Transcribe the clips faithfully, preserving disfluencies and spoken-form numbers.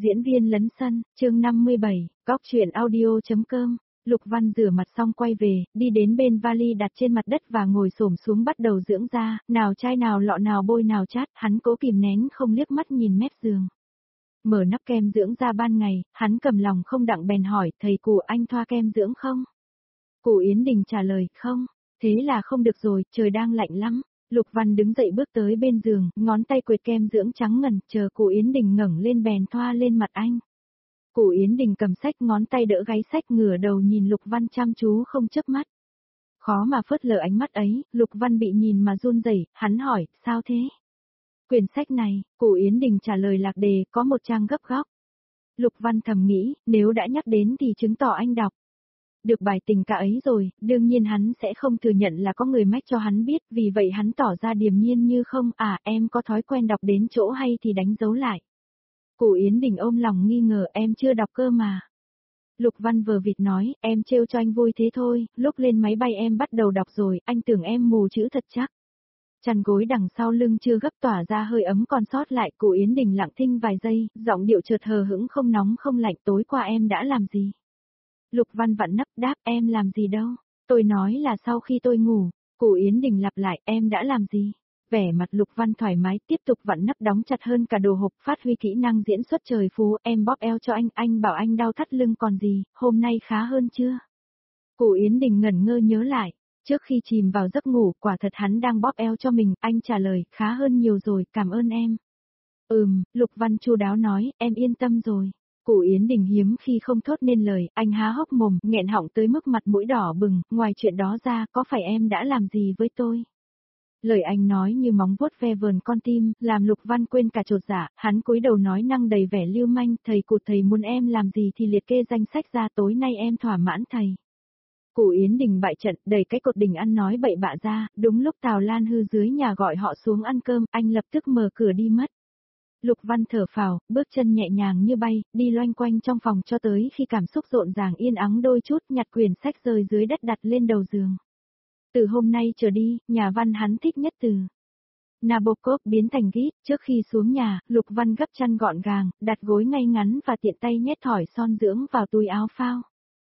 Diễn viên lấn sân, chương năm mươi bảy, góc truyện audio.com. Lục Văn rửa mặt xong quay về, đi đến bên vali đặt trên mặt đất và ngồi xổm xuống bắt đầu dưỡng da, nào chai nào lọ nào bôi nào chát, hắn cố kìm nén không liếc mắt nhìn mép giường. Mở nắp kem dưỡng da ban ngày, hắn cầm lòng không đặng bèn hỏi, thầy cụ anh thoa kem dưỡng không? Cụ Yến Đình trả lời, không, thế là không được rồi, trời đang lạnh lắm. Lục Văn đứng dậy bước tới bên giường, ngón tay quệt kem dưỡng trắng ngần, chờ cụ Yến Đình ngẩng lên bèn thoa lên mặt anh. Cụ Yến Đình cầm sách ngón tay đỡ gáy sách ngửa đầu nhìn Lục Văn chăm chú không chớp mắt. Khó mà phớt lờ ánh mắt ấy, Lục Văn bị nhìn mà run rẩy, hắn hỏi, sao thế? Quyển sách này, cụ Yến Đình trả lời lạc đề, có một trang gấp góc. Lục Văn thầm nghĩ, nếu đã nhắc đến thì chứng tỏ anh đọc được bài tình ca ấy rồi, đương nhiên hắn sẽ không thừa nhận là có người mách cho hắn biết, vì vậy hắn tỏ ra điềm nhiên như không, à em có thói quen đọc đến chỗ hay thì đánh dấu lại. Cụ Yến Đình ôm lòng nghi ngờ, em chưa đọc cơ mà. Lục Văn vờ vịt nói, em trêu cho anh vui thế thôi, lúc lên máy bay em bắt đầu đọc rồi, anh tưởng em mù chữ thật chắc. Chăn gối đằng sau lưng chưa gấp tỏa ra hơi ấm còn sót lại, cụ Yến Đình lặng thinh vài giây, giọng điệu chợt hờ hững không nóng không lạnh, tối qua em đã làm gì? Lục Văn vặn nắp đáp, em làm gì đâu, tôi nói là sau khi tôi ngủ. Cụ Yến Đình lặp lại, em đã làm gì? Vẻ mặt Lục Văn thoải mái, tiếp tục vặn nắp đóng chặt hơn cả đồ hộp, phát huy kỹ năng diễn xuất trời phú, em bóp eo cho anh, anh bảo anh đau thắt lưng còn gì, hôm nay khá hơn chưa? Cụ Yến Đình ngẩn ngơ nhớ lại, trước khi chìm vào giấc ngủ, quả thật hắn đang bóp eo cho mình, anh trả lời, khá hơn nhiều rồi, cảm ơn em. Ừm, Lục Văn chu đáo nói, em yên tâm rồi. Cụ Yến Đình hiếm khi không thốt nên lời, anh há hốc mồm, nghẹn họng tới mức mặt mũi đỏ bừng, ngoài chuyện đó ra, có phải em đã làm gì với tôi? Lời anh nói như móng vuốt ve vờn con tim, làm Lục Văn quên cả chột dạ, hắn cúi đầu nói năng đầy vẻ lưu manh, thầy cụ thầy muốn em làm gì thì liệt kê danh sách ra, tối nay em thỏa mãn thầy. Cụ Yến Đình bại trận, đẩy cái cột đình ăn nói bậy bạ ra, đúng lúc Tào Lan Hư dưới nhà gọi họ xuống ăn cơm, anh lập tức mở cửa đi mất. Lục Văn thở phào, bước chân nhẹ nhàng như bay, đi loanh quanh trong phòng cho tới khi cảm xúc rộn ràng yên ắng đôi chút, nhặt quyển sách rơi dưới đất đặt lên đầu giường. Từ hôm nay trở đi, nhà văn hắn thích nhất từ Nabokov biến thành Git, trước khi xuống nhà, Lục Văn gấp chăn gọn gàng, đặt gối ngay ngắn và tiện tay nhét thỏi son dưỡng vào túi áo phao.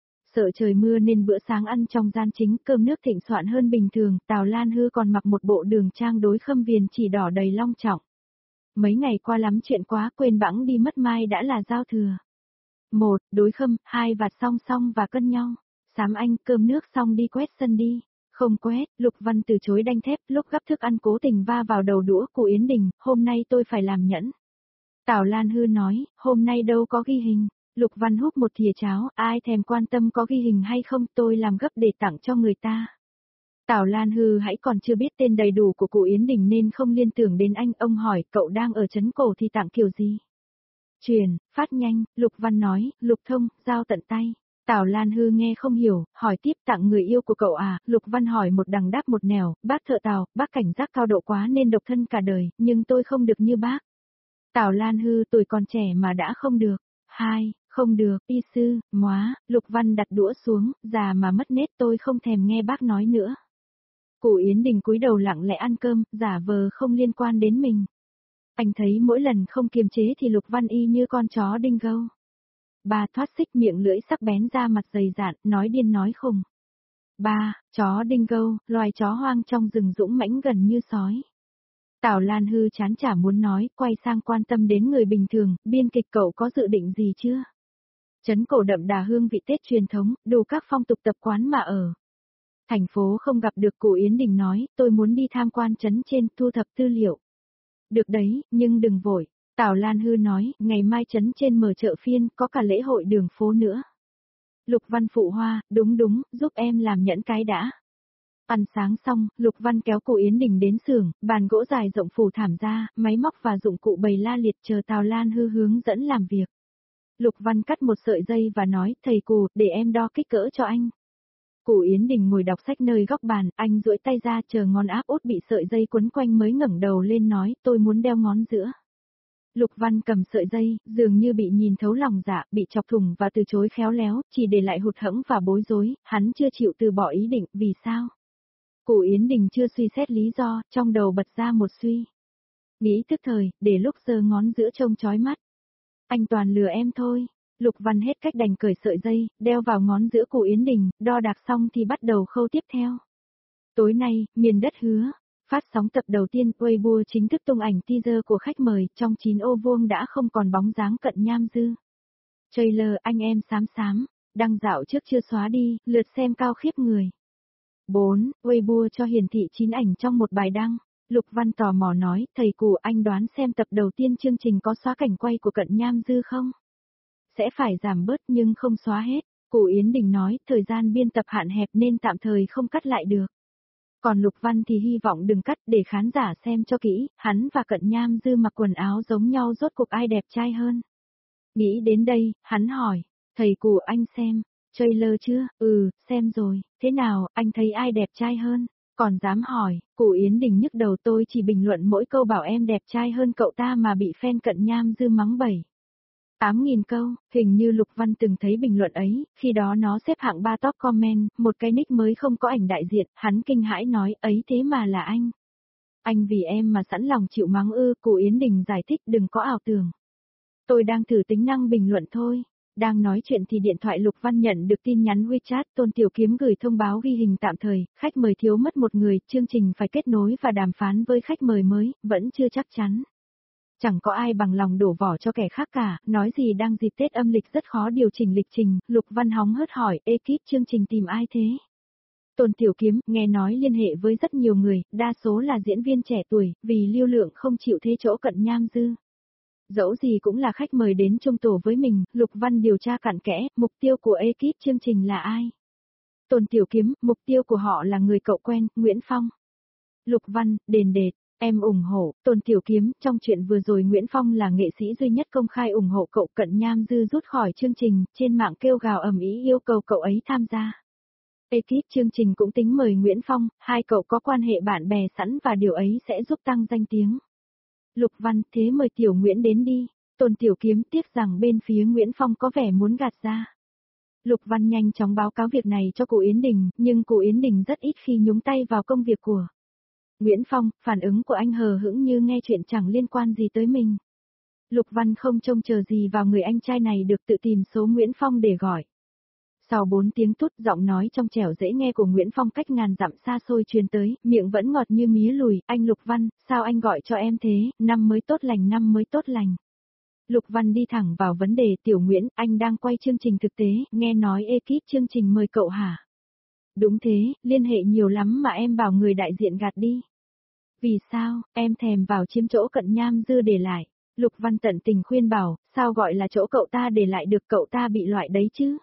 Sợ trời mưa nên bữa sáng ăn trong gian chính, cơm nước thịnh soạn hơn bình thường, Tào Lan Hư còn mặc một bộ đường trang đối khâm viền chỉ đỏ đầy long trọng. Mấy ngày qua lắm chuyện quá, quên bẵng đi mất mai đã là giao thừa. Một, đối khâm, hai vạt song song và cân nhau. Sám anh, cơm nước xong đi quét sân đi. Không quét, Lục Văn từ chối đanh thép, lúc gắp thức ăn cố tình va vào đầu đũa cụ Yến Đình, hôm nay tôi phải làm nhẫn. Tào Lan Hư nói, hôm nay đâu có ghi hình. Lục Văn húp một thìa cháo, ai thèm quan tâm có ghi hình hay không, tôi làm gấp để tặng cho người ta. Tào Lan Hư hãy còn chưa biết tên đầy đủ của cụ Yến Đình nên không liên tưởng đến anh, ông hỏi, cậu đang ở trấn cổ thì tặng kiểu gì? Truyền, phát nhanh, Lục Văn nói, Lục thông, giao tận tay. Tào Lan Hư nghe không hiểu, hỏi tiếp, tặng người yêu của cậu à? Lục Văn hỏi một đằng đáp một nẻo, bác thợ Tào, bác cảnh giác cao độ quá nên độc thân cả đời, nhưng tôi không được như bác. Tào Lan Hư, tuổi còn trẻ mà đã không được. Hai, không được, y sư, móa, Lục Văn đặt đũa xuống, già mà mất nết, tôi không thèm nghe bác nói nữa. Cụ Yến Đình cúi đầu lặng lẽ ăn cơm, giả vờ không liên quan đến mình. Anh thấy mỗi lần không kiềm chế thì Lục Văn y như con chó đinh gâu. Ba thoát xích, miệng lưỡi sắc bén ra mặt dày dạn, nói điên nói khùng. Ba, chó đinh gâu, loài chó hoang trong rừng dũng mãnh gần như sói. Tào Lan Hư chán chả muốn nói, quay sang quan tâm đến người bình thường, biên kịch cậu có dự định gì chưa? Trấn cổ đậm đà hương vị Tết truyền thống, đủ các phong tục tập quán mà ở. Thành phố không gặp được, cụ Yến Đình nói, tôi muốn đi tham quan trấn trên, thu thập tư liệu. Được đấy, nhưng đừng vội. Tào Lan Hư nói, ngày mai trấn trên mở chợ phiên, có cả lễ hội đường phố nữa. Lục Văn phụ hoa, đúng đúng, giúp em làm nhẫn cái đã. Ăn sáng xong, Lục Văn kéo cụ Yến Đình đến xưởng, bàn gỗ dài rộng phủ thảm ra, máy móc và dụng cụ bày la liệt chờ Tào Lan Hư hướng dẫn làm việc. Lục Văn cắt một sợi dây và nói, thầy cụ, để em đo kích cỡ cho anh. Cụ Yến Đình ngồi đọc sách nơi góc bàn, anh duỗi tay ra chờ ngón áp út bị sợi dây quấn quanh mới ngẩng đầu lên nói, tôi muốn đeo ngón giữa. Lục Văn cầm sợi dây, dường như bị nhìn thấu lòng dạ, bị chọc thủng và từ chối khéo léo, chỉ để lại hụt hẫng và bối rối, hắn chưa chịu từ bỏ ý định, vì sao? Cụ Yến Đình chưa suy xét lý do, trong đầu bật ra một suy nghĩ tức thời, để lúc giơ ngón giữa trông chói mắt. Anh toàn lừa em thôi. Lục Văn hết cách đành cởi sợi dây, đeo vào ngón giữa của Yến Đình, đo đạc xong thì bắt đầu khâu tiếp theo. Tối nay, miền đất hứa, phát sóng tập đầu tiên Weibo chính thức tung ảnh teaser của khách mời, trong chín ô vuông đã không còn bóng dáng Cận Nham Dư. Trailer anh em xám xám, đăng dạo trước chưa xóa đi, lượt xem cao khiếp người. bốn. Weibo cho hiển thị chín ảnh trong một bài đăng. Lục Văn tò mò nói, thầy cụ anh đoán xem tập đầu tiên chương trình có xóa cảnh quay của Cận Nham Dư không? Sẽ phải giảm bớt nhưng không xóa hết. Cụ Yến Đình nói, thời gian biên tập hạn hẹp nên tạm thời không cắt lại được. Còn Lục Văn thì hy vọng đừng cắt để khán giả xem cho kỹ, hắn và Cận Nham Dư mặc quần áo giống nhau rốt cuộc ai đẹp trai hơn. Nghĩ đến đây, hắn hỏi, thầy cụ anh xem, trailer chưa? Ừ, xem rồi, thế nào, anh thấy ai đẹp trai hơn? Còn dám hỏi, cụ Yến Đình nhức đầu tôi chỉ bình luận mỗi câu bảo em đẹp trai hơn cậu ta mà bị fan Cận Nham Dư mắng bảy. tám nghìn câu, hình như Lục Văn từng thấy bình luận ấy, khi đó nó xếp hạng ba top comment, một cái nick mới không có ảnh đại diện, hắn kinh hãi nói, ấy thế mà là anh. Anh vì em mà sẵn lòng chịu mắng ư, cụ Yến Đình giải thích đừng có ảo tưởng. Tôi đang thử tính năng bình luận thôi. Đang nói chuyện thì điện thoại Lục Văn nhận được tin nhắn WeChat, Tôn Tiểu Kiếm gửi thông báo ghi hình tạm thời, khách mời thiếu mất một người, chương trình phải kết nối và đàm phán với khách mời mới, vẫn chưa chắc chắn. Chẳng có ai bằng lòng đổ vỏ cho kẻ khác cả, nói gì đang dịp Tết âm lịch rất khó điều chỉnh lịch trình, Lục Văn hóng hớt hỏi, ekip chương trình tìm ai thế? Tôn Tiểu Kiếm, nghe nói liên hệ với rất nhiều người, đa số là diễn viên trẻ tuổi, vì lưu lượng không chịu thế chỗ Cận Nham Dư. Dẫu gì cũng là khách mời đến chung tổ với mình, Lục Văn điều tra cặn kẽ, mục tiêu của ekip chương trình là ai? Tôn Tiểu Kiếm, mục tiêu của họ là người cậu quen, Nguyễn Phong. Lục Văn, đền đệt, em ủng hộ, Tôn Tiểu Kiếm, trong chuyện vừa rồi Nguyễn Phong là nghệ sĩ duy nhất công khai ủng hộ cậu Cận Nham Dư rút khỏi chương trình, trên mạng kêu gào ầm ĩ yêu cầu cậu ấy tham gia. Ekip chương trình cũng tính mời Nguyễn Phong, hai cậu có quan hệ bạn bè sẵn và điều ấy sẽ giúp tăng danh tiếng. Lục Văn, thế mời Tiểu Nguyễn đến đi. Tôn Tiểu Kiếm tiếc rằng bên phía Nguyễn Phong có vẻ muốn gạt ra. Lục Văn nhanh chóng báo cáo việc này cho cụ Yến Đình, nhưng cụ Yến Đình rất ít khi nhúng tay vào công việc của Nguyễn Phong, phản ứng của anh hờ hững như nghe chuyện chẳng liên quan gì tới mình. Lục Văn không trông chờ gì vào người anh trai này được tự tìm số Nguyễn Phong để gọi. Sau bốn tiếng tút, giọng nói trong trẻo dễ nghe của Nguyễn Phong cách ngàn dặm xa xôi truyền tới, miệng vẫn ngọt như mía lùi, anh Lục Văn, sao anh gọi cho em thế, năm mới tốt lành năm mới tốt lành. Lục Văn đi thẳng vào vấn đề, Tiểu Nguyễn, anh đang quay chương trình thực tế, nghe nói ekip chương trình mời cậu hả? Đúng thế, liên hệ nhiều lắm mà em bảo người đại diện gạt đi. Vì sao, em thèm vào chiếm chỗ Cận Nham Dư để lại. Lục Văn tận tình khuyên bảo, sao gọi là chỗ cậu ta để lại được, cậu ta bị loại đấy chứ?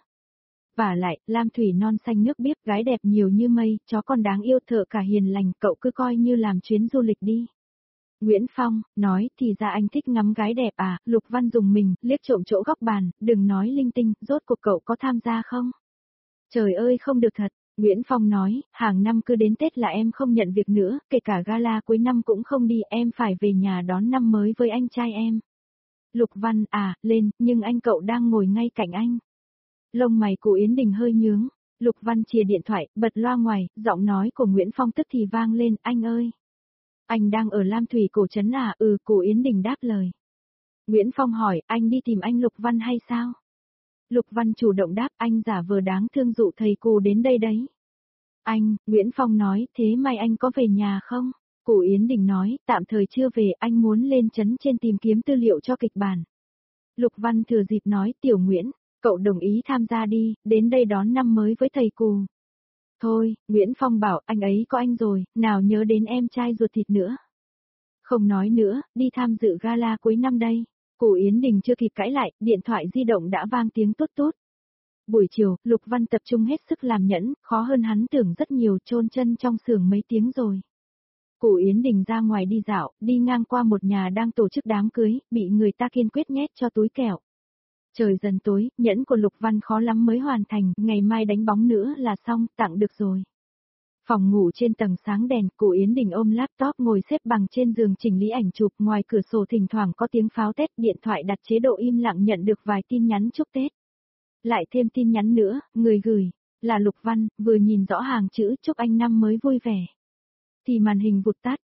Và lại, lam thủy non xanh nước biếc, gái đẹp nhiều như mây, chó con đáng yêu thợ cả hiền lành, cậu cứ coi như làm chuyến du lịch đi. Nguyễn Phong, nói, thì ra anh thích ngắm gái đẹp à, Lục Văn dùng mình, liếc trộm chỗ góc bàn, đừng nói linh tinh, rốt cuộc cậu có tham gia không? Trời ơi không được thật, Nguyễn Phong nói, hàng năm cứ đến Tết là em không nhận việc nữa, kể cả gala cuối năm cũng không đi, em phải về nhà đón năm mới với anh trai em. Lục Văn, à, lên, nhưng anh cậu đang ngồi ngay cạnh anh. Lông mày của Yến Đình hơi nhướng, Lục Văn chìa điện thoại, bật loa ngoài, giọng nói của Nguyễn Phong tức thì vang lên, anh ơi. Anh đang ở Lam Thủy cổ trấn à, ừ, cụ Yến Đình đáp lời. Nguyễn Phong hỏi, anh đi tìm anh Lục Văn hay sao? Lục Văn chủ động đáp, anh giả vờ đáng thương dụ thầy cụ đến đây đấy. Anh, Nguyễn Phong nói, thế mai anh có về nhà không? Cụ Yến Đình nói, tạm thời chưa về, anh muốn lên trấn trên tìm kiếm tư liệu cho kịch bản. Lục Văn thừa dịp nói, Tiểu Nguyễn, cậu đồng ý tham gia đi, đến đây đón năm mới với thầy cụ. Thôi, Nguyễn Phong bảo, anh ấy có anh rồi, nào nhớ đến em trai ruột thịt nữa. Không nói nữa, đi tham dự gala cuối năm đây. Cụ Yến Đình chưa kịp cãi lại, điện thoại di động đã vang tiếng tút tút. Buổi chiều, Lục Văn tập trung hết sức làm nhẫn, khó hơn hắn tưởng rất nhiều, chôn chân trong xưởng mấy tiếng rồi. Cụ Yến Đình ra ngoài đi dạo, đi ngang qua một nhà đang tổ chức đám cưới, bị người ta kiên quyết nhét cho túi kẹo. Trời dần tối, nhẫn của Lục Văn khó lắm mới hoàn thành, ngày mai đánh bóng nữa là xong, tặng được rồi. Phòng ngủ trên tầng sáng đèn, cụ Yến Đình ôm laptop ngồi xếp bằng trên giường chỉnh lý ảnh chụp, ngoài cửa sổ thỉnh thoảng có tiếng pháo Tết, điện thoại đặt chế độ im lặng nhận được vài tin nhắn chúc Tết. Lại thêm tin nhắn nữa, người gửi, là Lục Văn, vừa nhìn rõ hàng chữ chúc anh năm mới vui vẻ. Thì màn hình vụt tắt,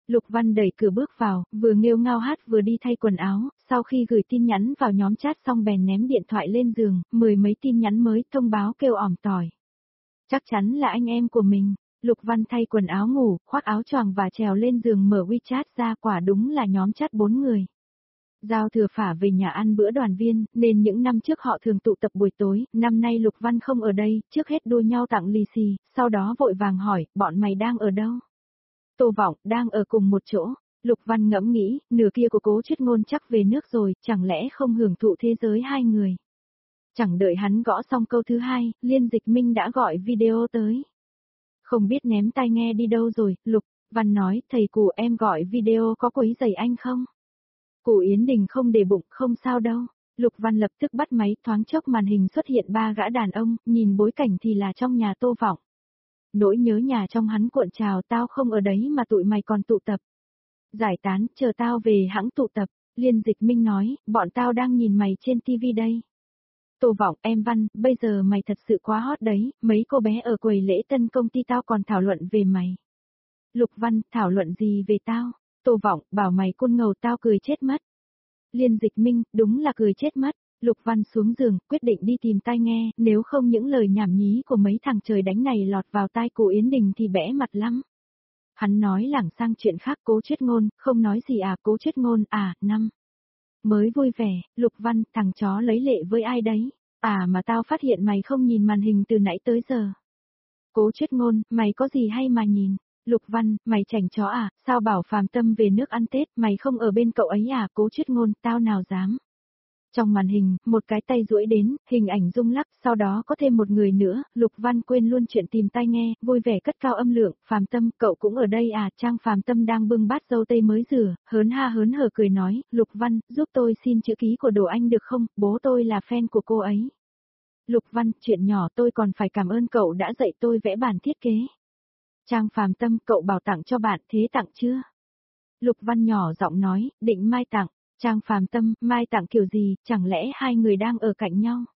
Lục Văn đẩy cửa bước vào, vừa nghêu ngao hát vừa đi thay quần áo, sau khi gửi tin nhắn vào nhóm chat xong bèn ném điện thoại lên giường, mười mấy tin nhắn mới thông báo kêu ỏm tỏi. Chắc chắn là anh em của mình. Lục Văn thay quần áo ngủ, khoác áo choàng và trèo lên giường mở WeChat ra, quả đúng là nhóm chat bốn người. Giao Thừa phả về nhà ăn bữa đoàn viên, nên những năm trước họ thường tụ tập buổi tối, năm nay Lục Văn không ở đây, trước hết đua nhau tặng lì xì, sau đó vội vàng hỏi, bọn mày đang ở đâu? Tô Vọng, đang ở cùng một chỗ. Lục Văn ngẫm nghĩ, nửa kia của Cố Chuyết Ngôn chắc về nước rồi, chẳng lẽ không hưởng thụ thế giới hai người. Chẳng đợi hắn gõ xong câu thứ hai, Liên Dịch Minh đã gọi video tới. Không biết ném tai nghe đi đâu rồi, Lục Văn nói, thầy cụ em gọi video có quấy rầy anh không? Cụ Yến Đình không để bụng, không sao đâu. Lục Văn lập tức bắt máy, thoáng chốc màn hình xuất hiện ba gã đàn ông, nhìn bối cảnh thì là trong nhà Tô Vọng. Nỗi nhớ nhà trong hắn cuộn trào, tao không ở đấy mà tụi mày còn tụ tập. Giải tán, chờ tao về hãng tụ tập. Liên Dịch Minh nói, bọn tao đang nhìn mày trên tivi đây. Tô Vọng, em Văn, bây giờ mày thật sự quá hot đấy, mấy cô bé ở quầy lễ tân công ty tao còn thảo luận về mày. Lục Văn, thảo luận gì về tao? Tô Vọng, bảo mày côn ngầu tao cười chết mất. Liên Dịch Minh, đúng là cười chết mất. Lục Văn xuống giường, quyết định đi tìm tai nghe, nếu không những lời nhảm nhí của mấy thằng trời đánh này lọt vào tai cụ Yến Đình thì bẽ mặt lắm. Hắn nói lảng sang chuyện khác. Cố Chuyết Ngôn, không nói gì à? Cố Chuyết Ngôn, à, năm. Mới vui vẻ, Lục Văn, thằng chó lấy lệ với ai đấy? À mà tao phát hiện mày không nhìn màn hình từ nãy tới giờ. Cố Chuyết Ngôn, mày có gì hay mà nhìn? Lục Văn, mày chảnh chó à, sao bảo Phàm Tâm về nước ăn Tết, mày không ở bên cậu ấy à? Cố Chuyết Ngôn, tao nào dám. Trong màn hình, một cái tay duỗi đến, hình ảnh rung lắc, sau đó có thêm một người nữa, Lục Văn quên luôn chuyện tìm tai nghe, vui vẻ cất cao âm lượng, Phàm Tâm, cậu cũng ở đây à? Trang Phàm Tâm đang bưng bát dâu tây mới rửa, hớn ha hớn hở cười nói, Lục Văn, giúp tôi xin chữ ký của Đồ Anh được không, bố tôi là fan của cô ấy. Lục Văn, chuyện nhỏ tôi còn phải cảm ơn cậu đã dạy tôi vẽ bản thiết kế. Trang Phàm Tâm, cậu bảo tặng cho bạn, thế tặng chưa? Lục Văn nhỏ giọng nói, định mai tặng. Trang Phàm Tâm, mai tặng kiểu gì, chẳng lẽ hai người đang ở cạnh nhau?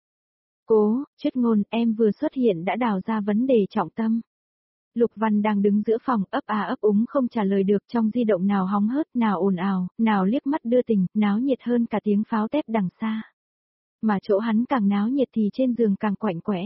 Cố Chuyết Ngôn, em vừa xuất hiện đã đào ra vấn đề trọng tâm. Lục Văn đang đứng giữa phòng, ấp à ấp úng không trả lời được, trong di động nào hóng hớt, nào ồn ào, nào liếc mắt đưa tình, náo nhiệt hơn cả tiếng pháo tép đằng xa. Mà chỗ hắn càng náo nhiệt thì trên giường càng quạnh quẽ.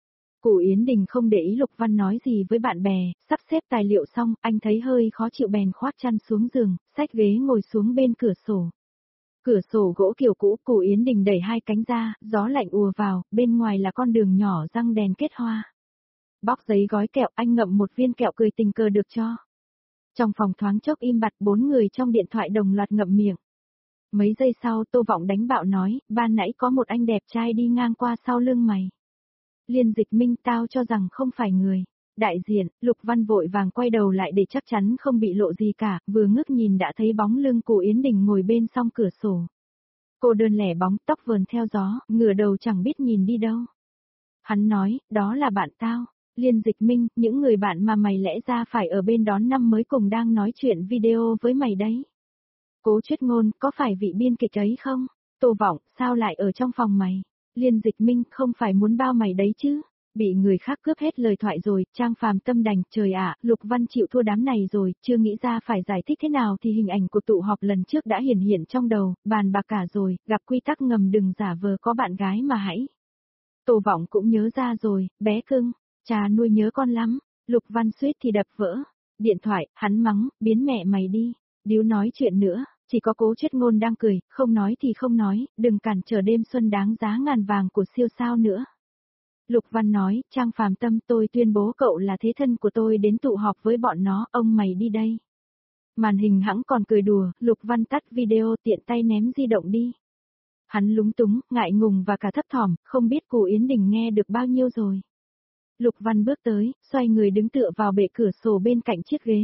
Cụ Yến Đình không để ý Lục Văn nói gì với bạn bè, sắp xếp tài liệu xong, anh thấy hơi khó chịu bèn khoác chăn xuống giường, xách ghế ngồi xuống bên cửa sổ. Cửa sổ gỗ kiểu cũ, cụ Yến Đình đẩy hai cánh ra, gió lạnh ùa vào, bên ngoài là con đường nhỏ răng đèn kết hoa. Bóc giấy gói kẹo, anh ngậm một viên kẹo cười tình cờ được cho. Trong phòng thoáng chốc im bặt, bốn người trong điện thoại đồng loạt ngậm miệng. Mấy giây sau Tô Vọng đánh bạo nói, ban nãy có một anh đẹp trai đi ngang qua sau lưng mày. Liên Dịch Minh, tao cho rằng không phải người. Đại diện, Lục Văn vội vàng quay đầu lại để chắc chắn không bị lộ gì cả, vừa ngước nhìn đã thấy bóng lưng cụ Yến Đình ngồi bên song cửa sổ. Cô đơn lẻ bóng, tóc vờn theo gió, ngửa đầu chẳng biết nhìn đi đâu. Hắn nói, đó là bạn tao. Liên Dịch Minh, những người bạn mà mày lẽ ra phải ở bên đón năm mới cùng đang nói chuyện video với mày đấy. Cố Chuyết Ngôn, có phải vị biên kịch ấy không? Tô Vọng, sao lại ở trong phòng mày? Liên Dịch Minh, không phải muốn bao mày đấy chứ? Bị người khác cướp hết lời thoại rồi, Trang Phàm Tâm đành, trời ạ, Lục Văn chịu thua đám này rồi, chưa nghĩ ra phải giải thích thế nào thì hình ảnh của tụ họp lần trước đã hiển hiện trong đầu, bàn bạc cả rồi, gặp quy tắc ngầm đừng giả vờ có bạn gái mà hãy. Tô Vọng cũng nhớ ra rồi, bé cưng, cha nuôi nhớ con lắm, Lục Văn suýt thì đập vỡ. Điện thoại, hắn mắng, biến mẹ mày đi, điếu nói chuyện nữa. Chỉ có Cố Chuyết Ngôn đang cười, không nói thì không nói, đừng cản trở đêm xuân đáng giá ngàn vàng của siêu sao nữa. Lục Văn nói, Trang Phàm Tâm, tôi tuyên bố cậu là thế thân của tôi đến tụ họp với bọn nó, ông mày đi đây. Màn hình hẵng còn cười đùa, Lục Văn tắt video tiện tay ném di động đi. Hắn lúng túng, ngại ngùng và cả thấp thỏm, không biết cụ Yến Đình nghe được bao nhiêu rồi. Lục Văn bước tới, xoay người đứng tựa vào bệ cửa sổ bên cạnh chiếc ghế.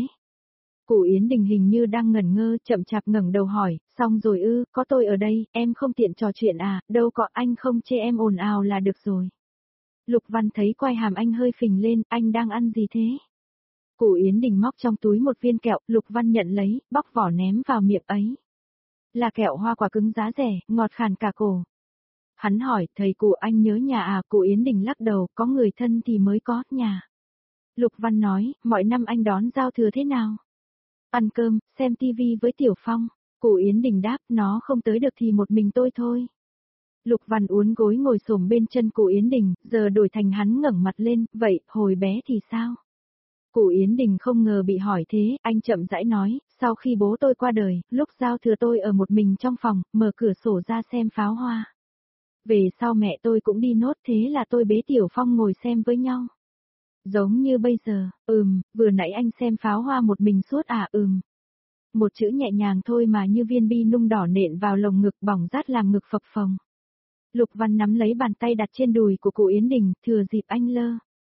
Cụ Yến Đình hình như đang ngẩn ngơ, chậm chạp ngẩng đầu hỏi, xong rồi ư, có tôi ở đây, em không tiện trò chuyện à, đâu có, anh không chê em ồn ào là được rồi. Lục Văn thấy quai hàm anh hơi phình lên, anh đang ăn gì thế? Cụ Yến Đình móc trong túi một viên kẹo, Lục Văn nhận lấy, bóc vỏ ném vào miệng ấy. Là kẹo hoa quả cứng giá rẻ, ngọt khàn cả cổ. Hắn hỏi, thầy cụ anh nhớ nhà à? Cụ Yến Đình lắc đầu, có người thân thì mới có nhà. Lục Văn nói, mọi năm anh đón giao thừa thế nào? Ăn cơm, xem tivi với Tiểu Phong. Cụ Yến Đình đáp, nó không tới được thì một mình tôi thôi. Lục Văn uốn gối ngồi xổm bên chân cụ Yến Đình, giờ đổi thành hắn ngẩng mặt lên, vậy, hồi bé thì sao? Cụ Yến Đình không ngờ bị hỏi thế, anh chậm rãi nói, sau khi bố tôi qua đời, lúc giao thừa tôi ở một mình trong phòng, mở cửa sổ ra xem pháo hoa. Về sau mẹ tôi cũng đi nốt, thế là tôi bế Tiểu Phong ngồi xem với nhau. Giống như bây giờ, ừm, vừa nãy anh xem pháo hoa một mình suốt à, ừm. Một chữ nhẹ nhàng thôi mà như viên bi nung đỏ nện vào lồng ngực, bỏng rát làm ngực phập phồng. Lục Văn nắm lấy bàn tay đặt trên đùi của cụ Yến Đình, thừa dịp anh lơ.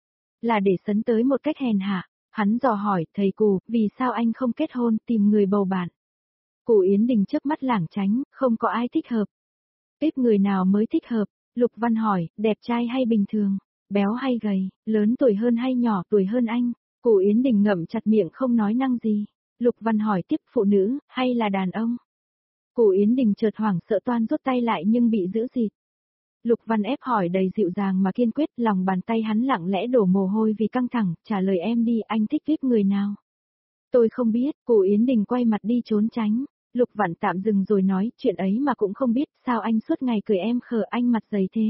Là để sấn tới một cách hèn hạ, hắn dò hỏi, thầy cụ, vì sao anh không kết hôn, tìm người bầu bạn? Cụ Yến Đình chớp mắt lảng tránh, không có ai thích hợp. Tiếp người nào mới thích hợp? Lục Văn hỏi, đẹp trai hay bình thường? Béo hay gầy? Lớn tuổi hơn hay nhỏ tuổi hơn anh? Cụ Yến Đình ngậm chặt miệng không nói năng gì. Lục Văn hỏi tiếp, phụ nữ, hay là đàn ông? Cụ Yến Đình chợt hoảng sợ toan rút tay lại nhưng bị giữ dịt. Lục Văn ép hỏi đầy dịu dàng mà kiên quyết, lòng bàn tay hắn lặng lẽ đổ mồ hôi vì căng thẳng, trả lời em đi, anh thích tiếp người nào? Tôi không biết, cụ Yến Đình quay mặt đi trốn tránh. Lục Văn tạm dừng rồi nói, chuyện ấy mà cũng không biết, sao anh suốt ngày cười em khờ, anh mặt dày thế?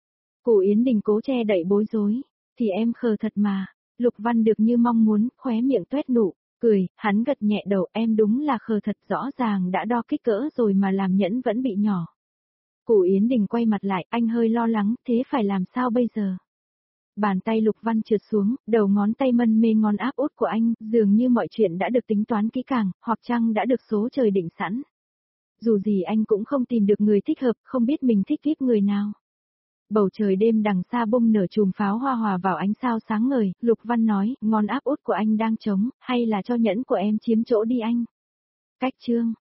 Cụ Yến Đình cố che đậy bối rối, thì em khờ thật mà. Lục Văn được như mong muốn, khóe miệng tuét nụ, cười, hắn gật nhẹ đầu, em đúng là khờ thật, rõ ràng đã đo kích cỡ rồi mà làm nhẫn vẫn bị nhỏ. Cụ Yến Đình quay mặt lại, anh hơi lo lắng, thế phải làm sao bây giờ? Bàn tay Lục Văn trượt xuống, đầu ngón tay mân mê ngón áp út của anh, dường như mọi chuyện đã được tính toán kỹ càng, hoặc chăng đã được số trời định sẵn. Dù gì anh cũng không tìm được người thích hợp, không biết mình thích tiếp người nào. Bầu trời đêm đằng xa bung nở chùm pháo hoa hòa vào ánh sao sáng ngời, Lục Văn nói, ngón áp út của anh đang trống, hay là cho nhẫn của em chiếm chỗ đi anh? Cách chương